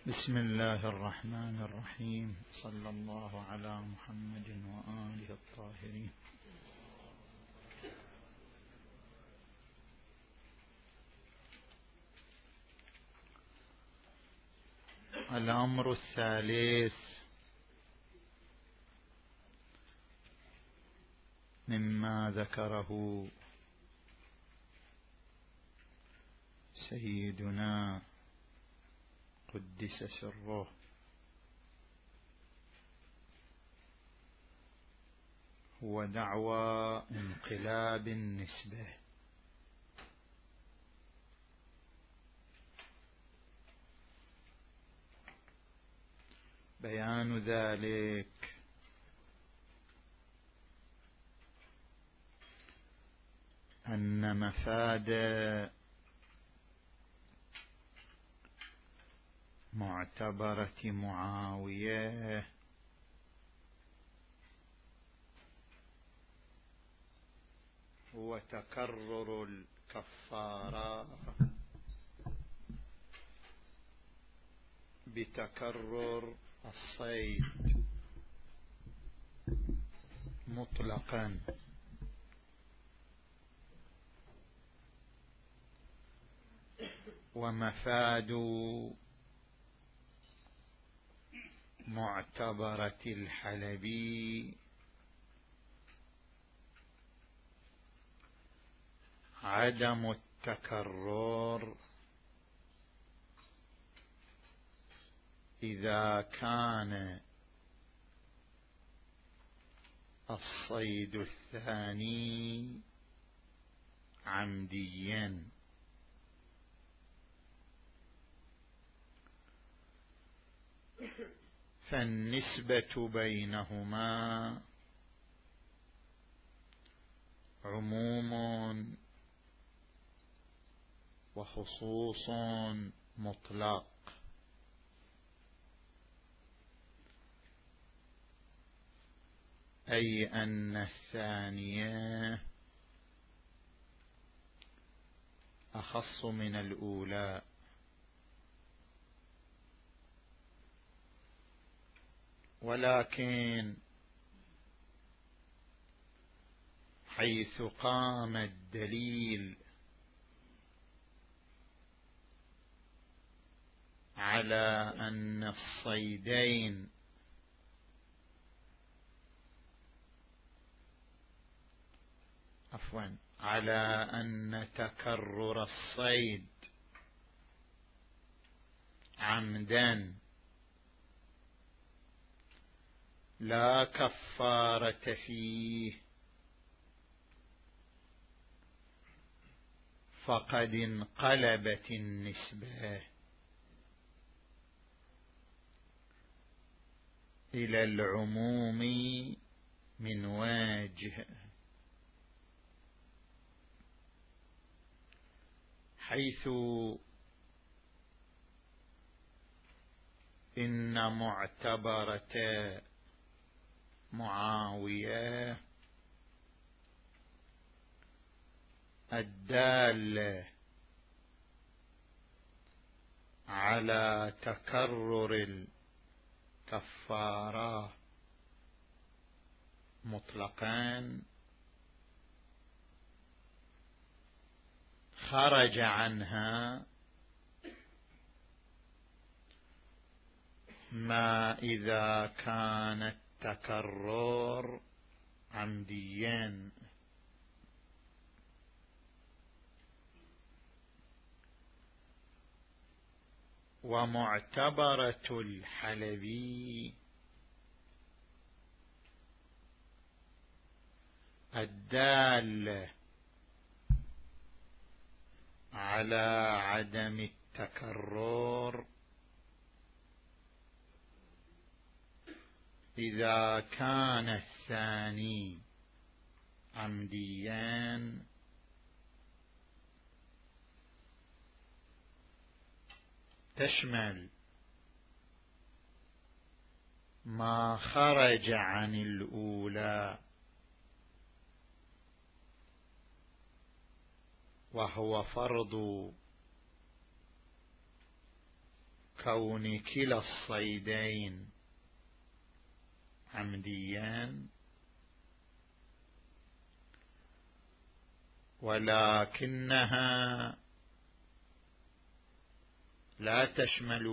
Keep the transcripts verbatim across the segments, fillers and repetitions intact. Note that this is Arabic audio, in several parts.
بسم الله الرحمن الرحيم. صلى الله على محمد وآله الطاهرين. الأمر الثالث مما ذكره سيدنا قدس سره هو دعوى انقلاب النسبة، بيان ذلك أن مفاد معتبرة معاوية هو تكرر الكفارة بتكرر الصيد مطلقا، ومفاد معتبرة الحلبي عدم التكرر إذا كان الصيد الثاني عمديا. فالنسبة بينهما عموم وخصوص مطلق، أي أن الثانية أخص من الأولى، ولكن حيث قام الدليل على أن الصيدين عفوا على أن تكرر الصيد عمدا لا كفارة فيه، فقد انقلبت النسبة إلى العموم من وجه، حيث إن معتبرة معاوية الدالة على تكرر الكفارة مطلقا خرج عنها ما إذا كان التكرر عمديا، ومعتبرة الحلبي الدالة على عدم التكرر إذا كان الثاني عمديا، تشمل ما خرج عن الأولى وهو فرض كون كلا الصيدين عمديان، ولكنها لا تشمل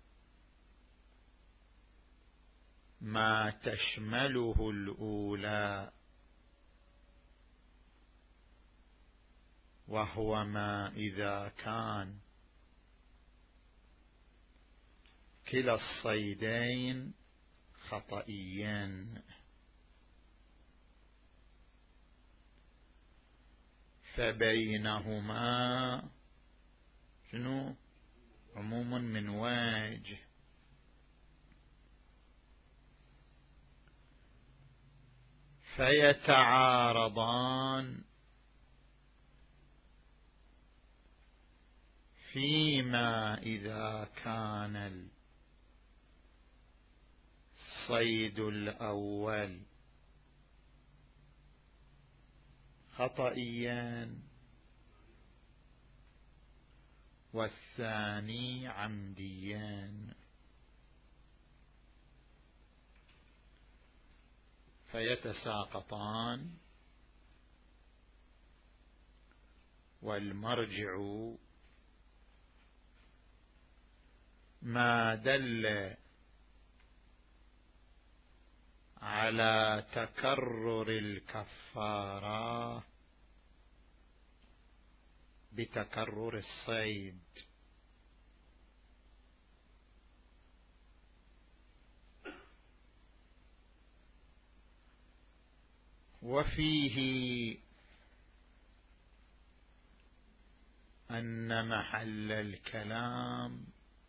ما تشمله الأولى، وهو ما إذا كان كلا الصيدين خطئيين، فبينهما شنو عموم من وجه، فيتعارضان فيما إذا كان الصيد الأول خطئيا والثاني عمديا، فيتساقطان، والمرجع ما دل على تكرر الكفارة بتكرر الصيد، وفيه أن محل الكلام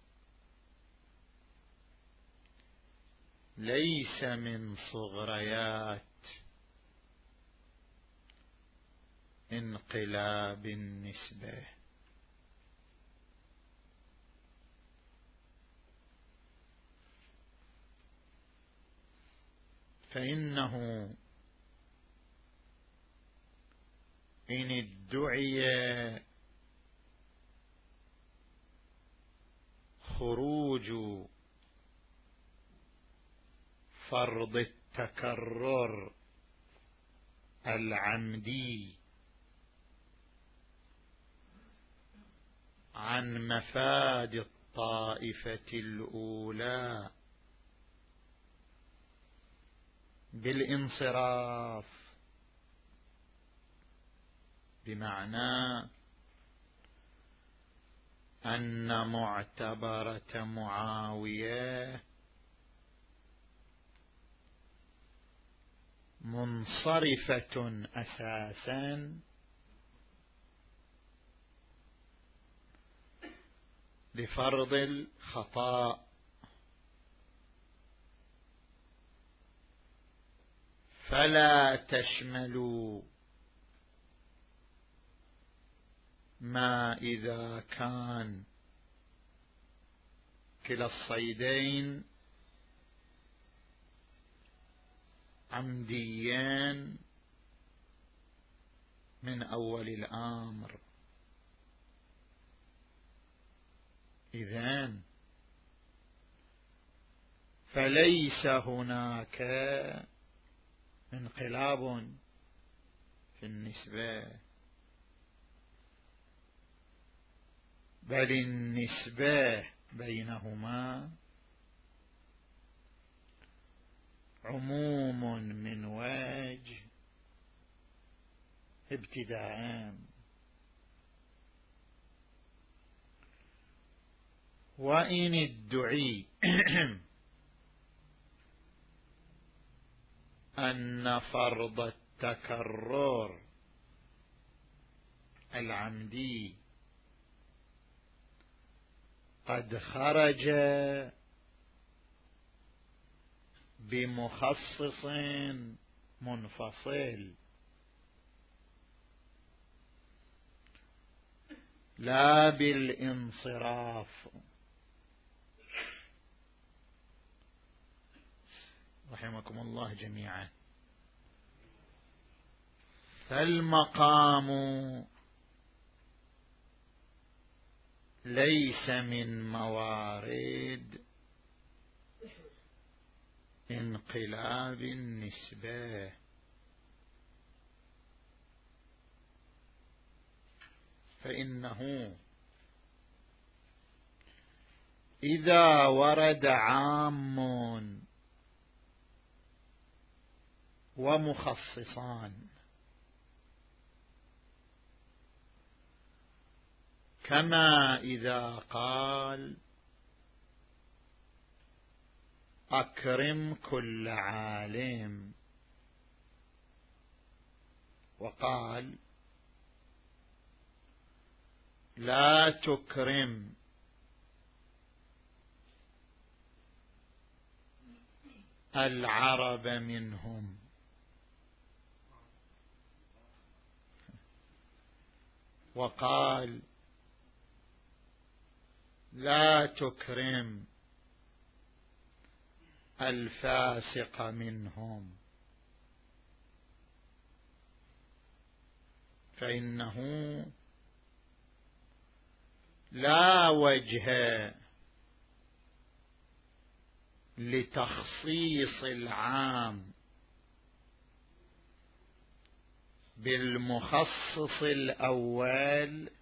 ليس من صغريات انقلاب النسبة، فإنه إن ادعي خروج فرض التكرر العمدي عن مفاد الطائفة الأولى بالانصراف، بمعنى أن معتبرة معاوية منصرفة أساسا لفرض الخطأ، فلا تشمل ما إذا كان كلا الصيدين عمديان من أول الأمر. إذن فليس هناك انقلاب في النسبة، بل النسبة بينهما عموم من وجه ابتداء. وإن ادعي أن فرض التكرر العمدي قد خرج بمخصص منفصل لا بالانصراف، رحمكم الله جميعا، فالمقام ليس من موارد انقلاب النسبة، فإنه إذا ورد عام ومخصصان كما إذا قال أكرم كل عالم، وقال لا تكرم العرب منهم، وقال لا تكرم الفاسق منهم، فإنه لا وجه لتخصيص العام بالمخصص الأول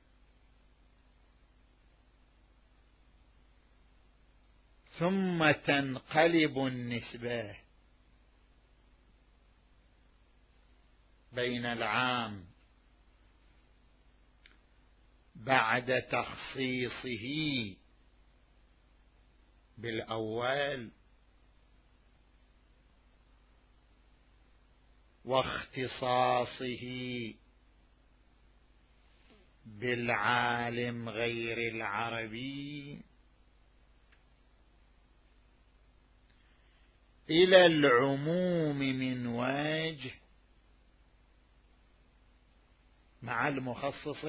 ثم تنقلب النسبة بين العام بعد تخصيصه بالأول واختصاصه بالعالم غير العربي إلى العموم من وجه مع المخصص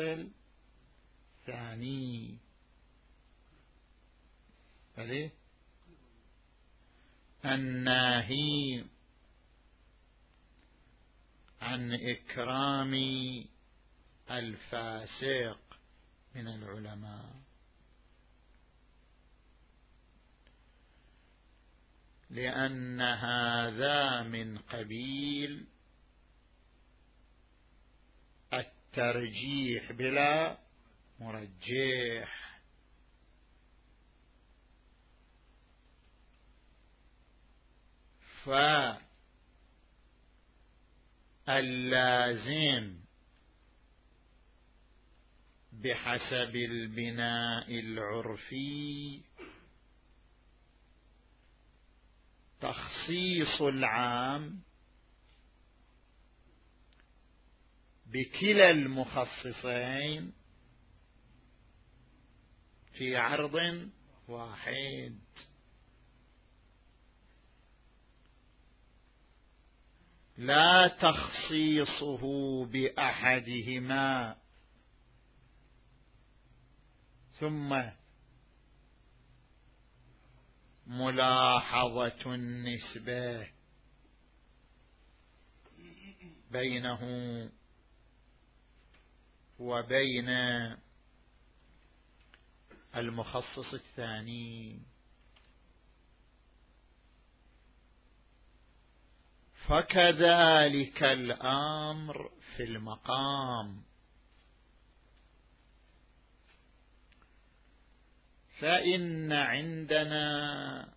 الثاني. فليه الناهي عن إكرام الفاسق من العلماء، لأن هذا من قبيل الترجيح بلا مرجح، فاللازم بحسب البناء العرفي تخصيص العام بكلا المخصصين في عرض واحد، لا تخصيصه بأحدهما ثم ملاحظة النسبة بينه وبين المخصص الثاني. فكذلك الأمر في المقام، فإن عندنا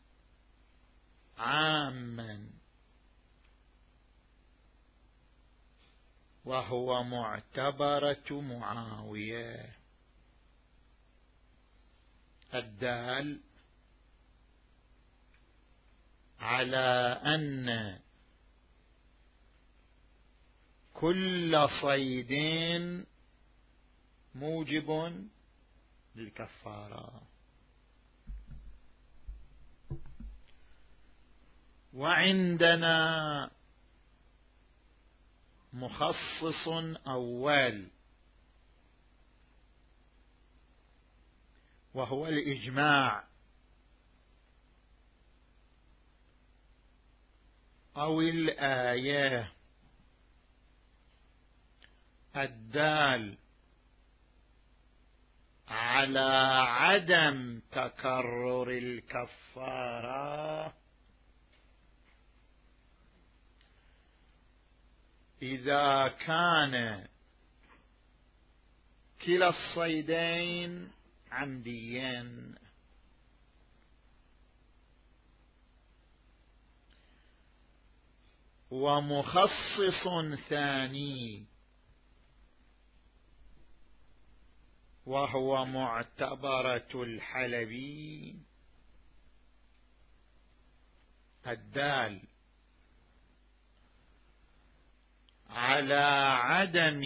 عاما وهو معتبرة معاوية الدال على أن كل صيد موجب للكفارة، وعندنا مخصص أول وهو الإجماع أو الآية الدال على عدم تكرر الكفارة إذا كان كلا الصيدين عمديين، ومخصص ثاني وهو معتبرة الحلبي الدال على عدم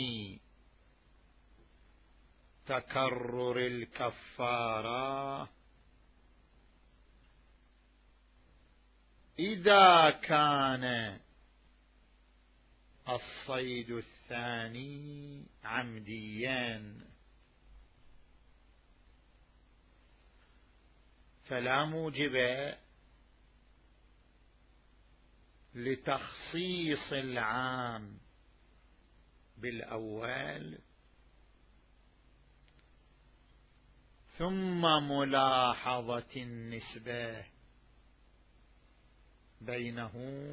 تكرر الكفارة إذا كان الصيد الثاني عمديا، فلا موجب لتخصيص العام بالأول ثم ملاحظة النسبة بينه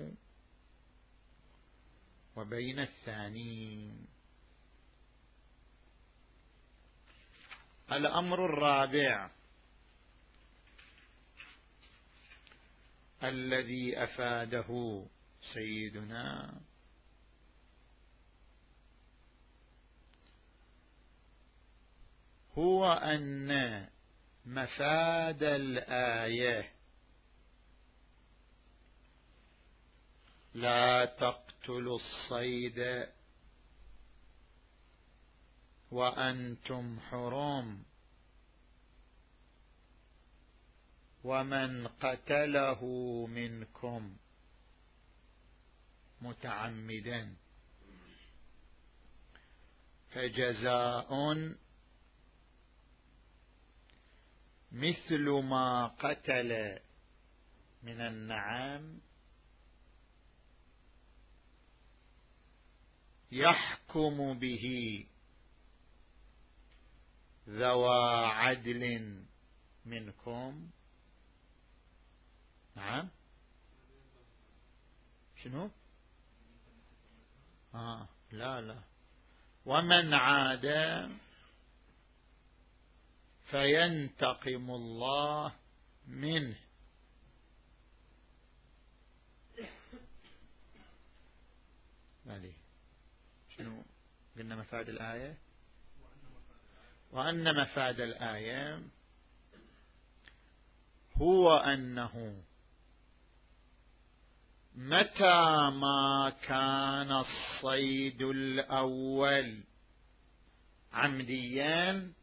وبين الثاني. الأمر الرابع الذي أفاده سيدنا هو أن مفاد الآية لا تقتلوا الصيد وأنتم حرم ومن قتله منكم متعمدا فجزاء مثل ما قتل من النعام يحكم به ذوى عدل منكم. نعم شنو؟ آه لا لا ومن عاد فينتقم الله منه. مالي شنو قلنا مفاد الآية؟ وأن مفاد الآية هو أنه متى ما كان الصيد الأول عمديا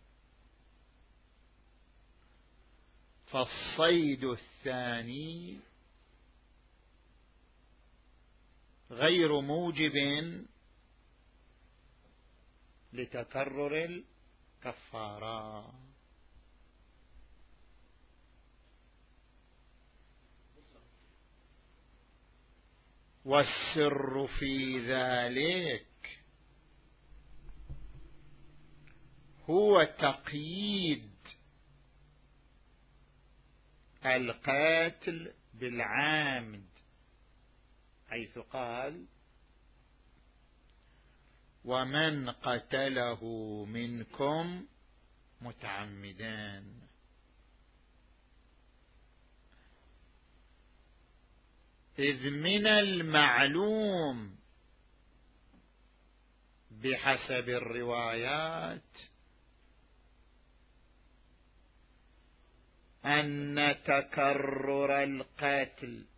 فالصيد الثاني غير موجب لتكرر الكفارة. والسر في ذلك هو تقييد القاتل بالعامد، حيث قال ومن قتله منكم متعمدان. إذ من المعلوم بحسب الروايات أن تكرر القتل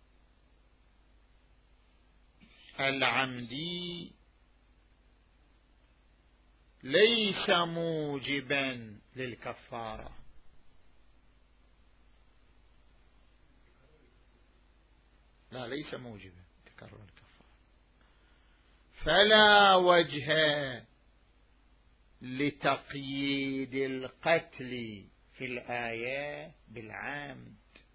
العمدي ليس موجبا للكفارة، لا ليس موجبا تكرر الكفارة، فلا وجه لتقييد القتل في الآية بالعمد.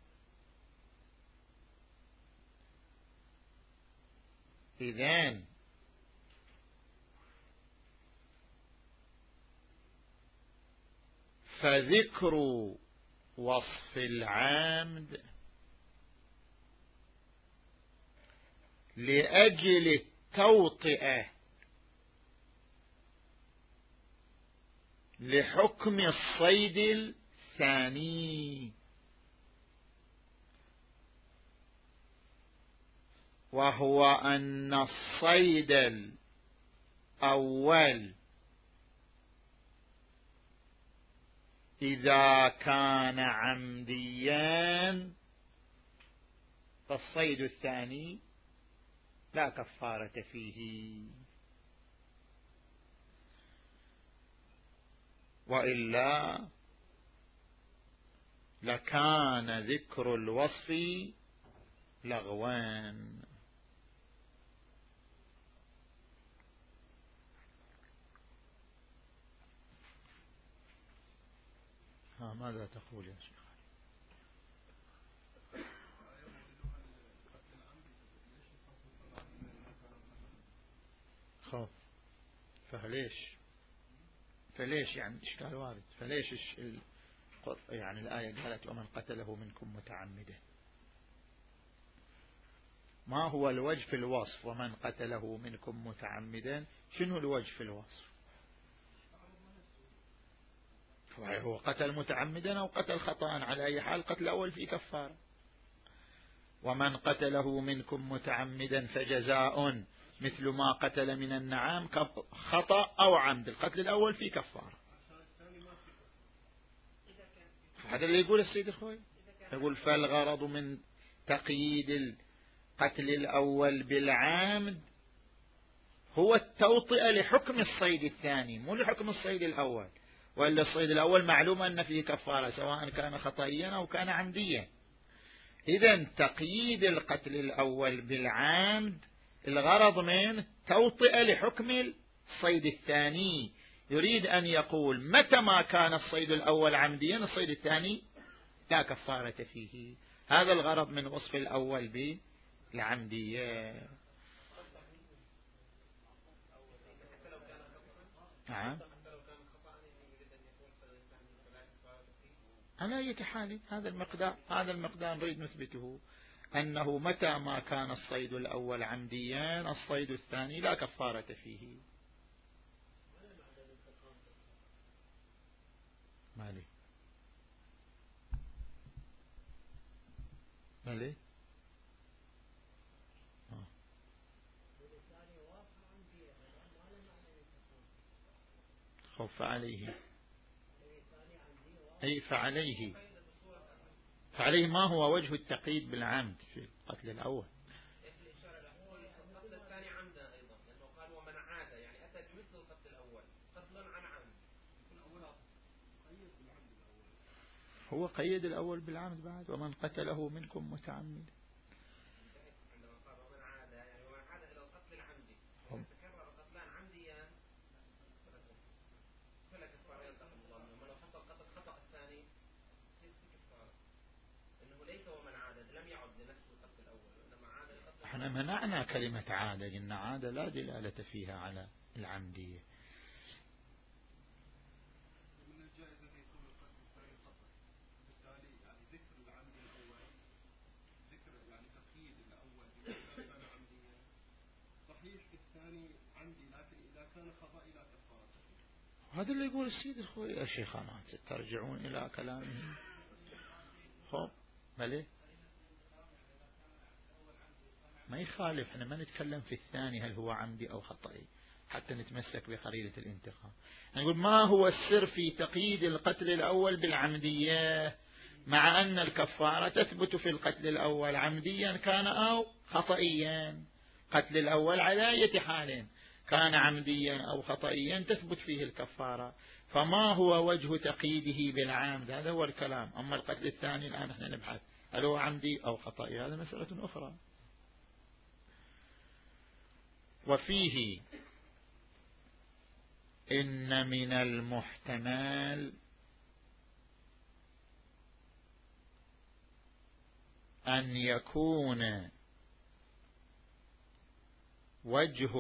إذن فذكر وصف العمد لأجل التوطئة لحكم الصيد الثاني، وهو أن الصيد الأول إذا كان عمديا فالصيد الثاني لا كفارة فيه، وإلا لكان ذكر الوصف لغوان. ها ماذا تقول يا شيخ؟ خب فليش فليش يعني إشكال وارد، فليش ال... يعني الآية قالت ومن قتله منكم متعمدا؟ ما هو الوجه في الوصف ومن قتله منكم متعمدا؟ شنو الوجه في الوصف؟ هو قتل متعمدا أو قتل خطأ، على أي حال قتل أول في كفارة. ومن قتله منكم متعمدا فجزاء مثل ما قتل من النعام خطأ أو عمد، القتل الأول في كفارة. هذا اللي يقول السيد الخوي، يقول فالغرض من تقييد القتل الأول بالعمد هو التوطئة لحكم الصيد الثاني، مو لحكم الصيد الأول، وإلا الصيد الأول معلوم أن فيه كفارة سواء كان خطئيا أو كان عمديا. إذن تقييد القتل الأول بالعمد الغرض منه توطئة لحكم الصيد الثاني، يريد أن يقول متى ما كان الصيد الأول عمديا الصيد الثاني لا كفارة فيه. هذا الغرض من وصف الأول بالعمدية. نعم على أي حال هذا المقدار هذا المقدار نريد نثبته، أنه متى ما كان الصيد الأول عمديا الصيد الثاني لا كفارة فيه. مالي مالي آه. خوف عليه أي فعليه فعليه ما هو وجه التقييد بالعمد في القتل الأول؟ هو قيد الأول بالعمد بعد ومن قتله منكم متعمد. احنا منعنا كلمة عادة، إن عادة لا دلالة فيها على العمدية. هذا اللي يقول السيد الخوي يا شيخنا ترجعون إلى كلامه. خب مالي ما يخالف، احنا ما نتكلم في الثاني هل هو عمدي أو خطئي حتى نتمسك بقرينة الانتقام. نقول ما هو السر في تقييد القتل الأول بالعمدية مع أن الكفارة تثبت في القتل الأول عمديا كان أو خطئيا. قتل الأول على أي حال كان عمديا أو خطئيا تثبت فيه الكفارة، فما هو وجه تقييده بالعمد؟ هذا هو الكلام. أما القتل الثاني الآن احنا نبحث هل هو عمدي أو خطئي، هذا مسألة أخرى. وفيه إن من المحتمل أن يكون وجه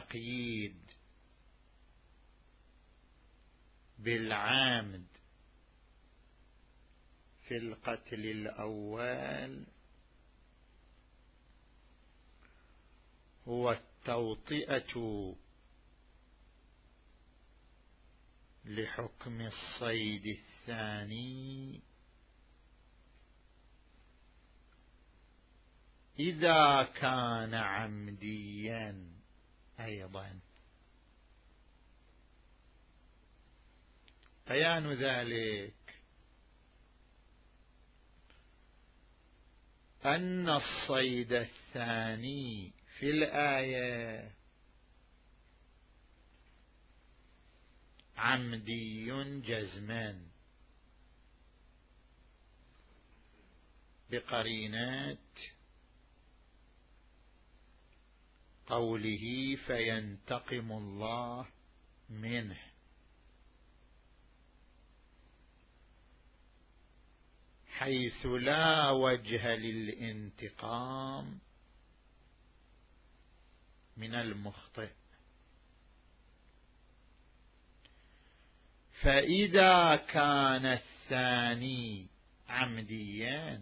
التقييد بالعامد في القتل الأول هو التوطئة لحكم الصيد الثاني إذا كان عمديا أيضا. بيان ذلك أن الصيد الثاني في الآية عمدي جزما بقرينة قوله فينتقم الله منه، حيث لا وجه للانتقام من المخطئ. فإذا كان الثاني عمديا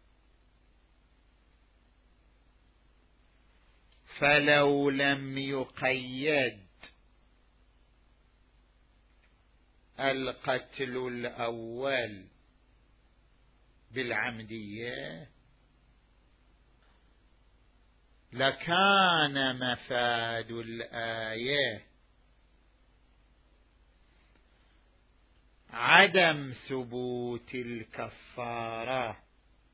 فلو لم يقيد القتل الأول بالعمدية لكان مفاد الآية عدم ثبوت الكفارة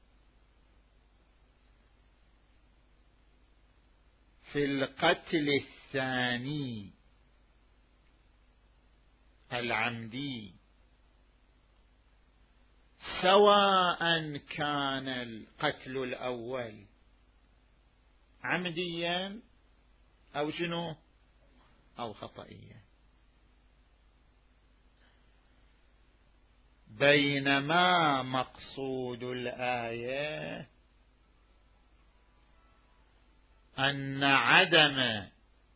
في القتل الثاني العمدي، سواء كان القتل الأول عمديا أو شنو أو خطئيا. بينما مقصود الآية أن عدم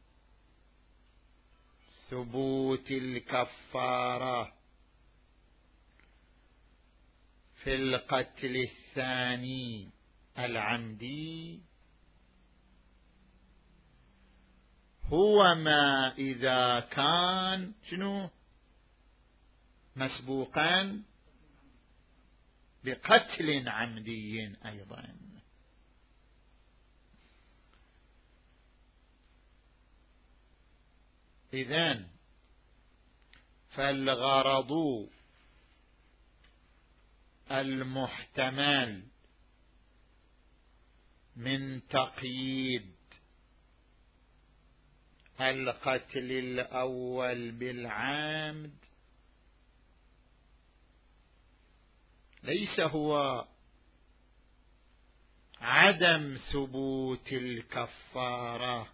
ثبوت الكفارة في القتل الثاني العمدي هو ما إذا كان شنو مسبوقا بقتل عمدي أيضا. إذن فالغرض المحتمل من تقييد القتل الأول بالعمد ليس هو عدم ثبوت الكفارة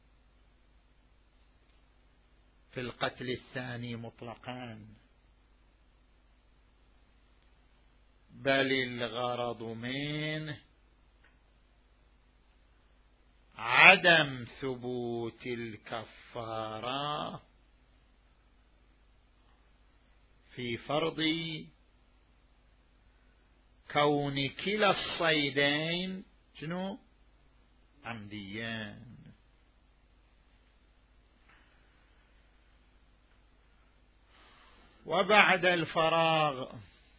في القتل الثاني مطلقا، بل الغرض منه عدم ثبوت الكفارة في فرض كون كلا الصيدين شنو عمديان. وبعد الفراغ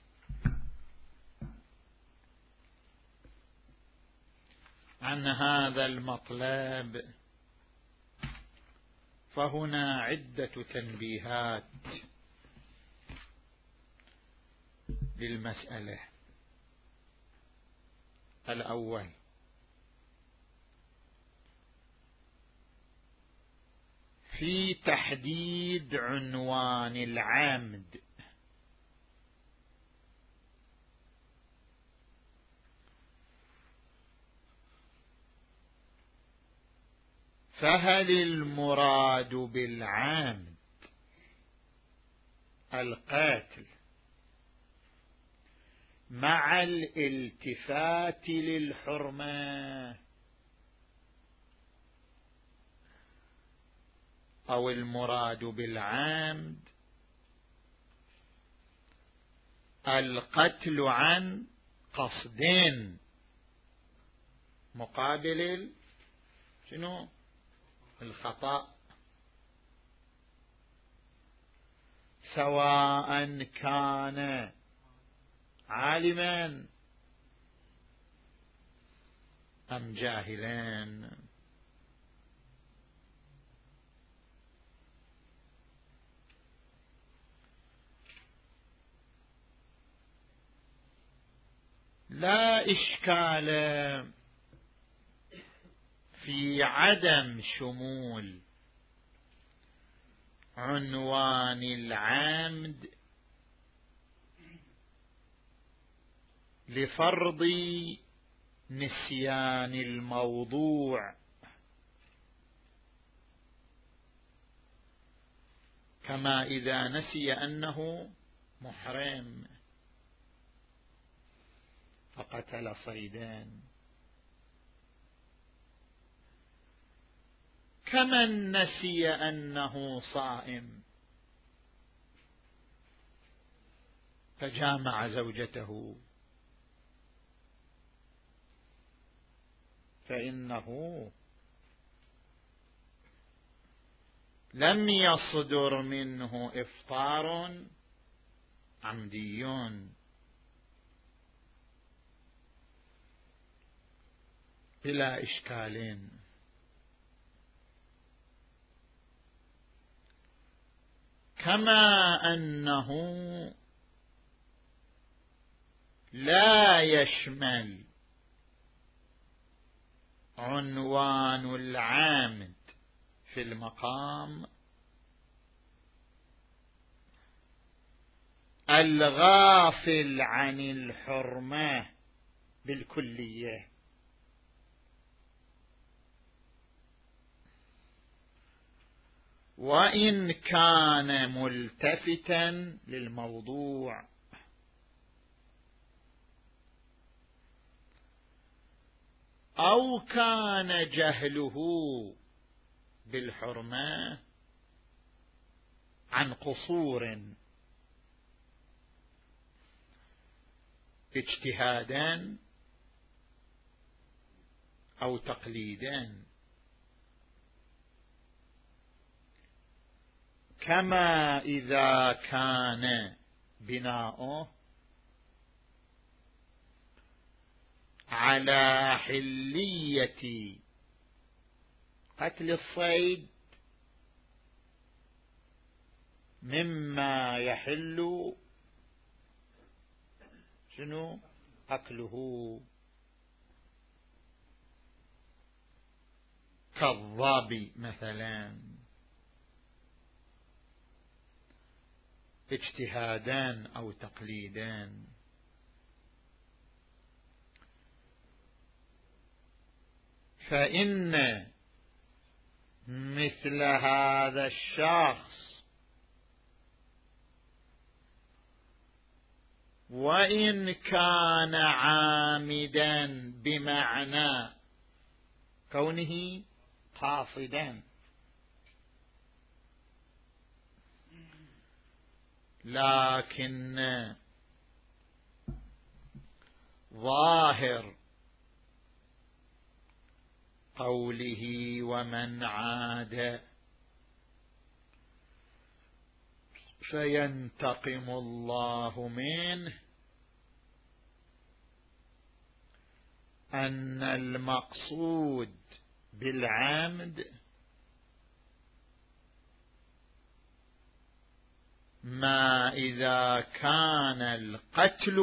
عن هذا المطلب فهنا عدة تنبيهات للمسألة. الأول في تحديد عنوان العمد، فهل المراد بالعمد القاتل مع الالتفات للحرمة، أو المراد بالعمد القتل عن قصدين مقابل شنو الخطأ، سواء كان عالما أم جاهلا. لا إشكال في عدم شمول عنوان العمد لفرض نسيان الموضوع، كما إذا نسي أنه محرم فقتل صيدان، كمن نسي أنه صائم فجامع زوجته فإنه لم يصدر منه إفطار عمدي بلا إشكال. كما أنه لا يشمل عنوان العامد في المقام الغافل عن الحرمة بالكلية، وإن كان ملتفتا للموضوع، أو كان جهله بالحرمة عن قصور اجتهادا أو تقليدا، كما إذا كان بناؤه على حلية قتل الصيد مما يحل شنو أكله، كالظبي مثلا اجتهادان أو تقليدان. فإن مثل هذا الشخص وإن كان عامدا بمعنى كونه قاصدا، لكن ظاهر قوله ومن عاد فينتقم الله منه أن المقصود بالعمد ما إذا كان القتل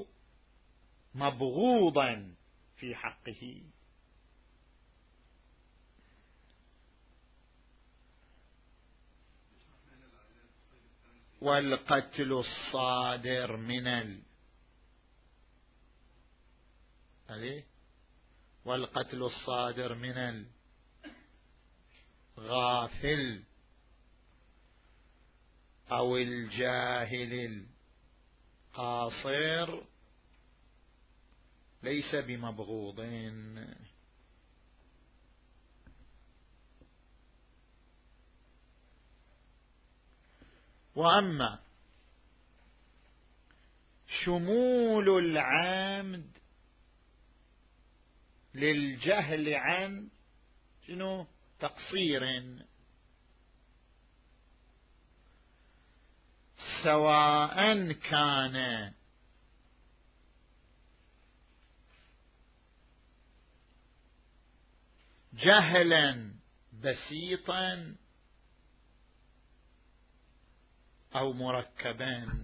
مبغوضا في حقه، والقتل الصادر من ال والقتل الصادر من الغافل أو الجاهل القاصر ليس بمبغوضين. وأما شمول العامد للجهل عن شنو تقصير، سواء كان جهلا بسيطا أو مركبا.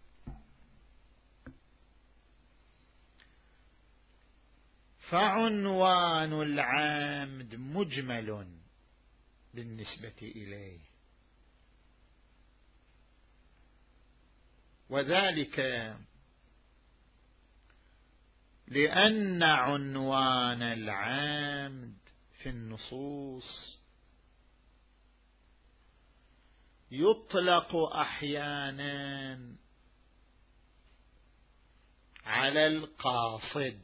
فعنوان العامد مجمل بالنسبة إليه، وذلك لأن عنوان العامد في النصوص يطلق أحيانا على القاصد،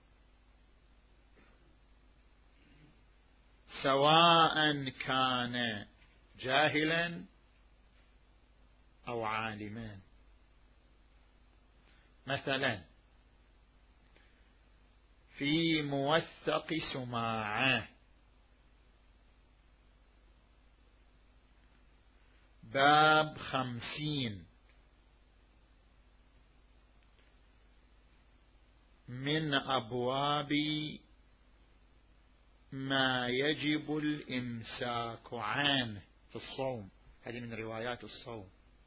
سواء كان جاهلا أو عالما. مثلا في موثق سماعة باب خمسين من أبواب ما يجب الإمساك عنه في الصوم، هذه من روايات الصوم،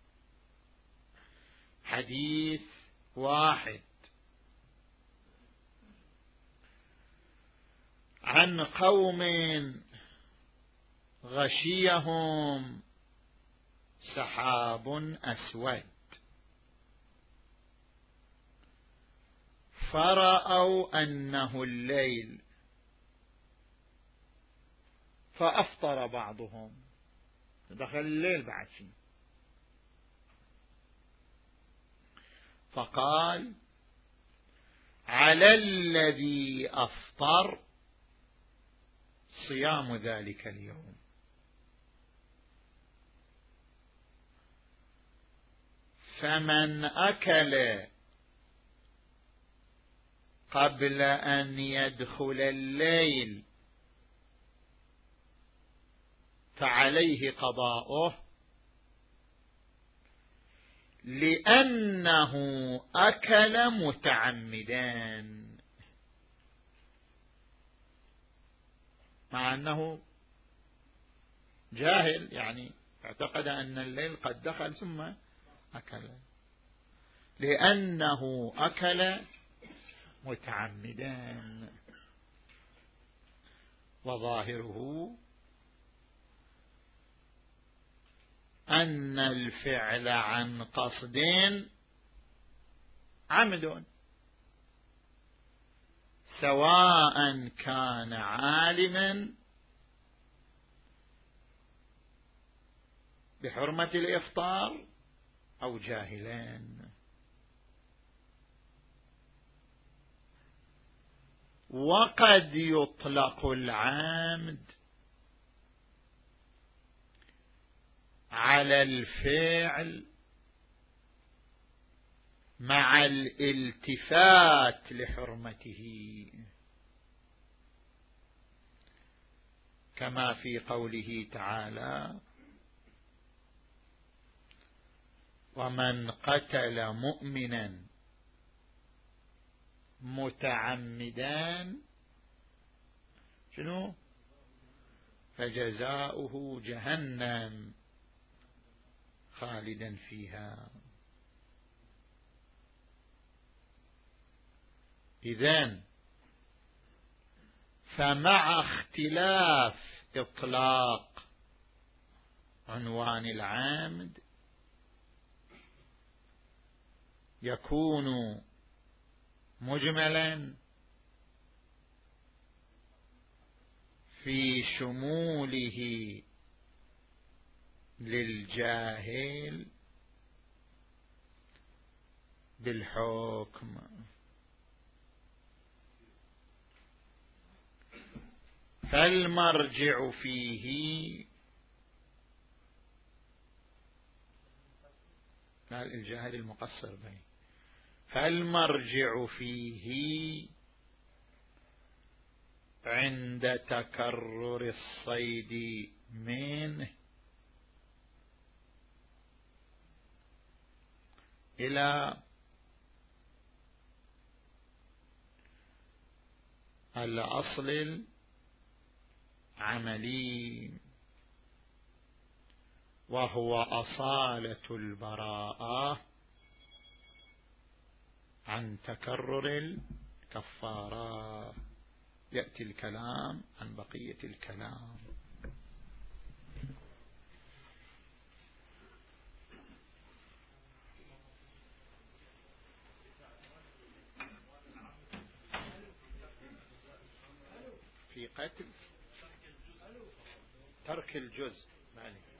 حديث واحد عن قوم غشيهم سحاب أسود فرأوا أنه الليل فأفطر بعضهم، دخل الليل بعد شيء، فقال على الذي أفطر صيام ذلك اليوم. فمن أكل قبل أن يدخل الليل فعليه قضاؤه، لأنه أكل متعمدا، مع أنه جاهل، يعني اعتقد أن الليل قد دخل ثم أكل، لأنه أكل متعمدا. وظاهره أن الفعل عن قصد عمد، سواء كان عالما بحرمة الإفطار أو جاهلان. وقد يطلق العامد على الفعل مع الالتفات لحرمته، كما في قوله تعالى ومن قتل مؤمنا متعمدا شنو فجزاؤه جهنم خالدا فيها. إذن فمع اختلاف إطلاق عنوان العامد يكون مجملا في شموله للجاهل بالحكم. فالمرجع فيه الجاهل المقصر به، فالمرجع فيه عند تكرر الصيد منه إلى الأصل العملي، وهو أصالة البراءة عن تكرر الكفارة. يأتي الكلام عن بقية الكلام. في قتل ترك الجزء.